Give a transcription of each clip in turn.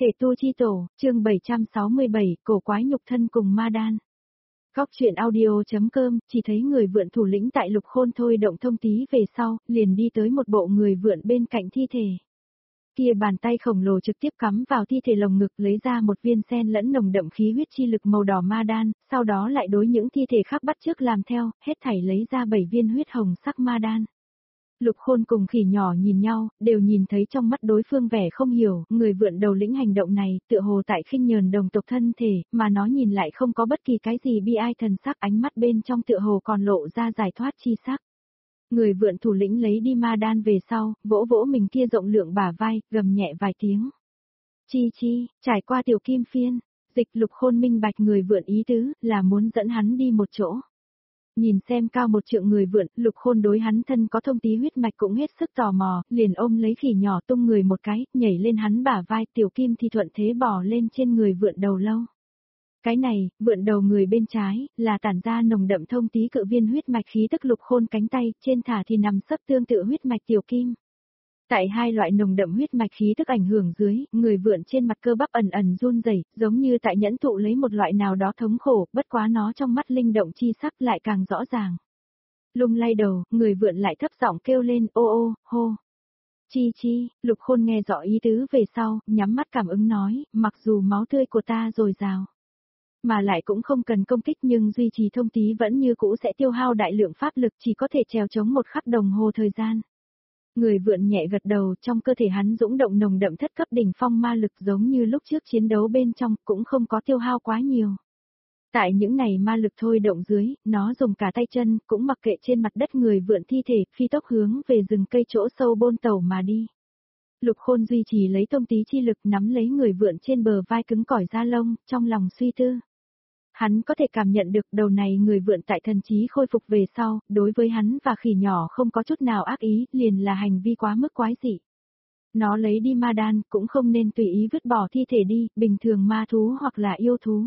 Thể tu chi tổ, chương 767, cổ quái nhục thân cùng ma đan. Góc truyện audio.com, chỉ thấy người vượn thủ lĩnh tại Lục Khôn thôi động thông tí về sau, liền đi tới một bộ người vượn bên cạnh thi thể. Kia bàn tay khổng lồ trực tiếp cắm vào thi thể lồng ngực, lấy ra một viên sen lẫn nồng đậm khí huyết chi lực màu đỏ ma đan, sau đó lại đối những thi thể khác bắt chước làm theo, hết thảy lấy ra 7 viên huyết hồng sắc ma đan. Lục Khôn cùng khỉ nhỏ nhìn nhau, đều nhìn thấy trong mắt đối phương vẻ không hiểu, người vượn đầu lĩnh hành động này, tựa hồ tại khinh nhờn đồng tộc thân thể, mà nó nhìn lại không có bất kỳ cái gì bi ai thần sắc, ánh mắt bên trong tựa hồ còn lộ ra giải thoát chi sắc. Người vượn thủ lĩnh lấy đi ma đan về sau, vỗ vỗ mình kia rộng lượng bả vai, gầm nhẹ vài tiếng. Chi, trải qua tiểu kim phiên, dịch Lục Khôn minh bạch người vượn ý tứ, là muốn dẫn hắn đi một chỗ. Nhìn xem cao một trượng người vượn, Lục Khôn đối hắn thân có thông tí huyết mạch cũng hết sức tò mò, liền ôm lấy khỉ nhỏ tung người một cái, nhảy lên hắn bả vai, tiểu kim thì thuận thế bò lên trên người vượn đầu lâu. Cái này, vượn đầu người bên trái, là tản ra nồng đậm thông tí cự viên huyết mạch khí tức. Lục Khôn cánh tay, trên thả thì nằm sấp tương tự huyết mạch tiểu kim. Tại hai loại nồng đậm huyết mạch khí tức ảnh hưởng dưới, người vượn trên mặt cơ bắp ẩn ẩn run rẩy, giống như tại nhẫn thụ lấy một loại nào đó thống khổ, bất quá nó trong mắt linh động chi sắc lại càng rõ ràng. Lung lay đầu, người vượn lại thấp giọng kêu lên ô, hô. Chi, Lục Khôn nghe rõ ý tứ về sau, nhắm mắt cảm ứng nói, mặc dù máu tươi của ta dồi dào, mà lại cũng không cần công kích, nhưng duy trì thông tí vẫn như cũ sẽ tiêu hao đại lượng pháp lực, chỉ có thể trèo chống một khắc đồng hồ thời gian. Người vượn nhẹ gật đầu, trong cơ thể hắn dũng động nồng đậm thất cấp đỉnh phong ma lực, giống như lúc trước chiến đấu bên trong, cũng không có tiêu hao quá nhiều. Tại những này ma lực thôi động dưới, nó dùng cả tay chân, cũng mặc kệ trên mặt đất người vượn thi thể, phi tốc hướng về rừng cây chỗ sâu bôn tẩu mà đi. Lục Khôn duy trì lấy thông tí chi lực, nắm lấy người vượn trên bờ vai cứng cỏi da lông, trong lòng suy tư. Hắn có thể cảm nhận được đầu này người vượn tại thần trí khôi phục về sau, đối với hắn và khỉ nhỏ không có chút nào ác ý, liền là hành vi quá mức quái dị. Nó lấy đi ma đan, cũng không nên tùy ý vứt bỏ thi thể đi, bình thường ma thú hoặc là yêu thú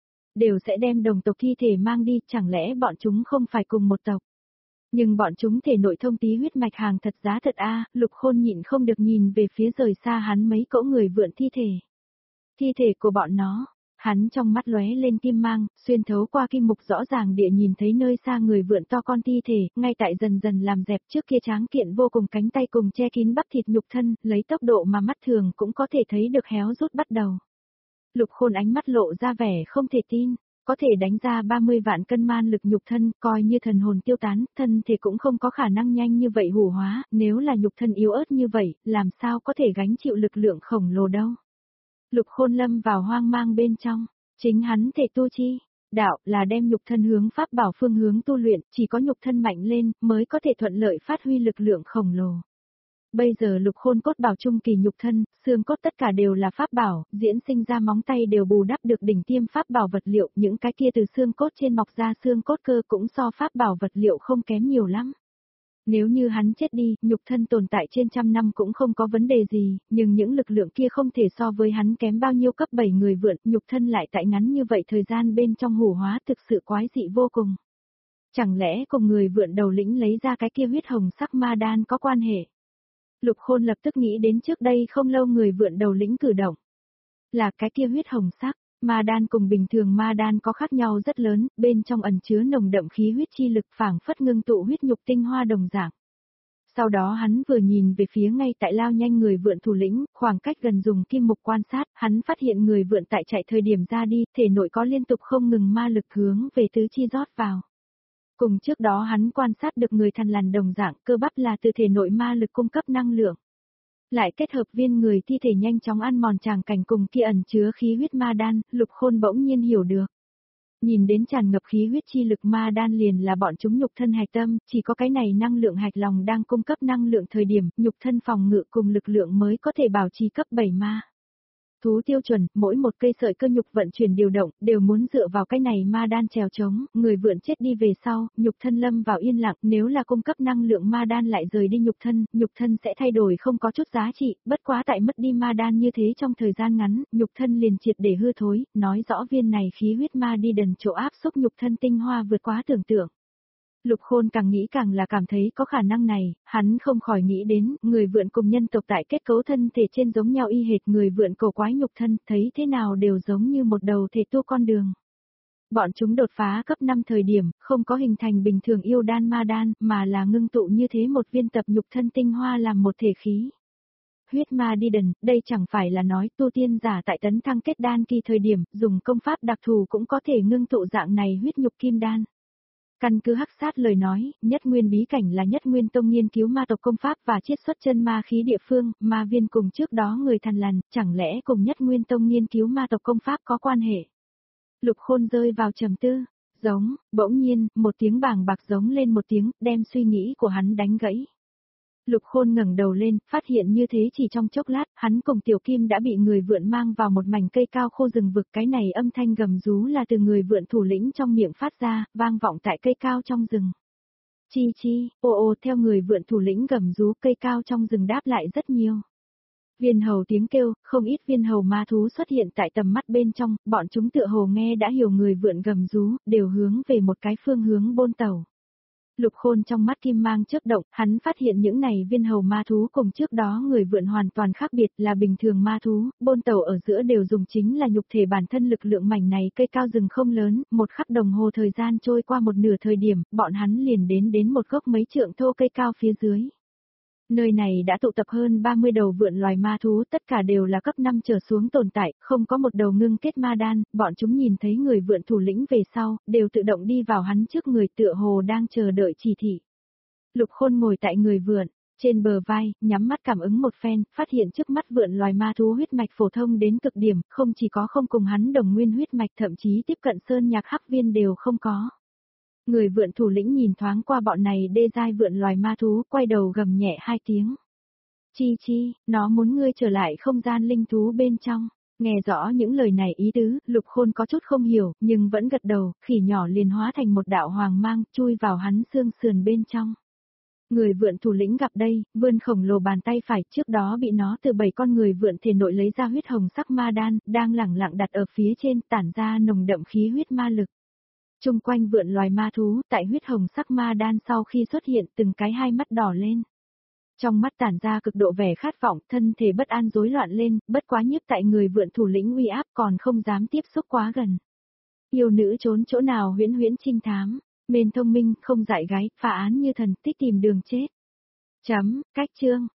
đều sẽ đem đồng tộc thi thể mang đi, chẳng lẽ bọn chúng không phải cùng một tộc. Nhưng bọn chúng thể nội thông tí huyết mạch hàng thật giá thật a. Lục Khôn nhịn không được nhìn về phía rời xa hắn mấy cỗ người vượn thi thể. Thi thể của bọn nó. Hắn trong mắt lóe lên kim mang, xuyên thấu qua kim mục rõ ràng địa nhìn thấy nơi xa người vượn to con thi thể, ngay tại dần dần làm dẹp trước kia tráng kiện vô cùng cánh tay cùng che kín bắp thịt nhục thân, lấy tốc độ mà mắt thường cũng có thể thấy được héo rút bắt đầu. Lục Khôn ánh mắt lộ ra vẻ không thể tin, có thể đánh ra 30 vạn cân man lực nhục thân, coi như thần hồn tiêu tán, thân thể cũng không có khả năng nhanh như vậy hủ hóa, nếu là nhục thân yếu ớt như vậy, làm sao có thể gánh chịu lực lượng khổng lồ đâu. Lục Khôn lâm vào hoang mang bên trong, chính hắn thể tu chi, đạo là đem nhục thân hướng pháp bảo phương hướng tu luyện, chỉ có nhục thân mạnh lên mới có thể thuận lợi phát huy lực lượng khổng lồ. Bây giờ Lục Khôn cốt bảo trung kỳ nhục thân, xương cốt tất cả đều là pháp bảo, diễn sinh ra móng tay đều bù đắp được đỉnh tiêm pháp bảo vật liệu, những cái kia từ xương cốt trên mọc ra xương cốt cơ cũng so pháp bảo vật liệu không kém nhiều lắm. Nếu như hắn chết đi, nhục thân tồn tại trên trăm năm cũng không có vấn đề gì, nhưng những lực lượng kia không thể so với hắn kém bao nhiêu. Cấp 7 người vượn, nhục thân lại tại ngắn như vậy thời gian bên trong hủ hóa, thực sự quái dị vô cùng. Chẳng lẽ cùng người vượn đầu lĩnh lấy ra cái kia huyết hồng sắc ma đan có quan hệ? Lục Khôn lập tức nghĩ đến trước đây không lâu người vượn đầu lĩnh cử động. Là cái kia huyết hồng sắc. Ma đan cùng bình thường ma đan có khác nhau rất lớn, bên trong ẩn chứa nồng đậm khí huyết chi lực, phảng phất ngưng tụ huyết nhục tinh hoa đồng dạng. Sau đó hắn vừa nhìn về phía ngay tại lao nhanh người vượn thủ lĩnh, khoảng cách gần dùng kim mục quan sát, hắn phát hiện người vượn tại chạy thời điểm ra đi, thể nội có liên tục không ngừng ma lực hướng về tứ chi rót vào. Cùng trước đó hắn quan sát được người thằn lằn đồng dạng, cơ bắp là từ thể nội ma lực cung cấp năng lượng. Lại kết hợp viên người thi thể nhanh chóng ăn mòn tràng cảnh cùng kia ẩn chứa khí huyết ma đan, Lục Khôn bỗng nhiên hiểu được. Nhìn đến tràn ngập khí huyết chi lực ma đan liền là bọn chúng nhục thân hạch tâm, chỉ có cái này năng lượng hạch lòng đang cung cấp năng lượng thời điểm, nhục thân phòng ngự cùng lực lượng mới có thể bảo trì cấp 7 ma. Thú tiêu chuẩn, mỗi một cây sợi cơ nhục vận chuyển điều động, đều muốn dựa vào cái này ma đan trèo chống, người vượn chết đi về sau, nhục thân lâm vào yên lặng, nếu là cung cấp năng lượng ma đan lại rời đi nhục thân sẽ thay đổi không có chút giá trị, bất quá tại mất đi ma đan như thế trong thời gian ngắn, nhục thân liền triệt để hư thối, nói rõ viên này khí huyết ma đi đần chỗ áp xúc nhục thân tinh hoa vượt quá tưởng tượng. Lục Khôn càng nghĩ càng là cảm thấy có khả năng này, hắn không khỏi nghĩ đến, người vượn cùng nhân tộc tại kết cấu thân thể trên giống nhau y hệt người vượn cổ quái nhục thân, thấy thế nào đều giống như một đầu thể tu con đường. Bọn chúng đột phá cấp 5 thời điểm, không có hình thành bình thường yêu đan ma đan, mà là ngưng tụ như thế một viên tập nhục thân tinh hoa làm một thể khí. Huyết ma đi đần, đây chẳng phải là nói tu tiên giả tại tấn thăng kết đan kỳ thời điểm, dùng công pháp đặc thù cũng có thể ngưng tụ dạng này huyết nhục kim đan. Căn cứ Hắc Sát lời nói, nhất nguyên bí cảnh là nhất nguyên tông nghiên cứu ma tộc công pháp và chiết xuất chân ma khí địa phương, ma viên cùng trước đó người thằn lằn, chẳng lẽ cùng nhất nguyên tông nghiên cứu ma tộc công pháp có quan hệ. Lục Khôn rơi vào trầm tư, giống, bỗng nhiên, một tiếng bàng bạc giống lên một tiếng, đem suy nghĩ của hắn đánh gãy. Lục Khôn ngẩng đầu lên, phát hiện như thế chỉ trong chốc lát, hắn cùng Tiểu Kim đã bị người vượn mang vào một mảnh cây cao khô rừng vực, cái này âm thanh gầm rú là từ người vượn thủ lĩnh trong miệng phát ra, vang vọng tại cây cao trong rừng. Chi chi, ô ô theo người vượn thủ lĩnh gầm rú cây cao trong rừng đáp lại rất nhiều. Viên hầu tiếng kêu, không ít viên hầu ma thú xuất hiện tại tầm mắt bên trong, bọn chúng tựa hồ nghe đã hiểu người vượn gầm rú, đều hướng về một cái phương hướng bôn tàu. Lục Khôn trong mắt kim mang chớp động, hắn phát hiện những này viên hầu ma thú cùng trước đó người vượn hoàn toàn khác biệt là bình thường ma thú, bôn tàu ở giữa đều dùng chính là nhục thể bản thân lực lượng mảnh này cây cao rừng không lớn, một khắc đồng hồ thời gian trôi qua một nửa thời điểm, bọn hắn liền đến một gốc mấy trượng thô cây cao phía dưới. Nơi này đã tụ tập hơn 30 đầu vượn loài ma thú, tất cả đều là cấp 5 trở xuống tồn tại, không có một đầu ngưng kết ma đan, bọn chúng nhìn thấy người vượn thủ lĩnh về sau, đều tự động đi vào hắn trước người tựa hồ đang chờ đợi chỉ thị. Lục Khôn ngồi tại người vượn, trên bờ vai, nhắm mắt cảm ứng một phen, phát hiện trước mắt vượn loài ma thú huyết mạch phổ thông đến cực điểm, không chỉ có không cùng hắn đồng nguyên huyết mạch thậm chí tiếp cận sơn nhạc hắc viên đều không có. Người vượn thủ lĩnh nhìn thoáng qua bọn này đê giai vượn loài ma thú, quay đầu gầm nhẹ 2 tiếng. Chi chi, nó muốn ngươi trở lại không gian linh thú bên trong. Nghe rõ những lời này ý tứ, Lục Khôn có chút không hiểu, nhưng vẫn gật đầu, khỉ nhỏ liền hóa thành một đạo hoàng mang, chui vào hắn xương sườn bên trong. Người vượn thủ lĩnh gặp đây, vươn khổng lồ bàn tay phải, trước đó bị nó từ 7 con người vượn thể nội lấy ra huyết hồng sắc ma đan, đang lẳng lặng đặt ở phía trên, tản ra nồng đậm khí huyết ma lực. Trung quanh vượn loài ma thú, tại huyết hồng sắc ma đan sau khi xuất hiện từng cái hai mắt đỏ lên. Trong mắt tản ra cực độ vẻ khát vọng, thân thể bất an rối loạn lên, bất quá nhiếp tại người vượn thủ lĩnh uy áp còn không dám tiếp xúc quá gần. Yêu nữ trốn chỗ nào huyễn huyễn trinh thám, mền thông minh, không dại gái, phá án như thần tích tìm đường chết. Cách chương.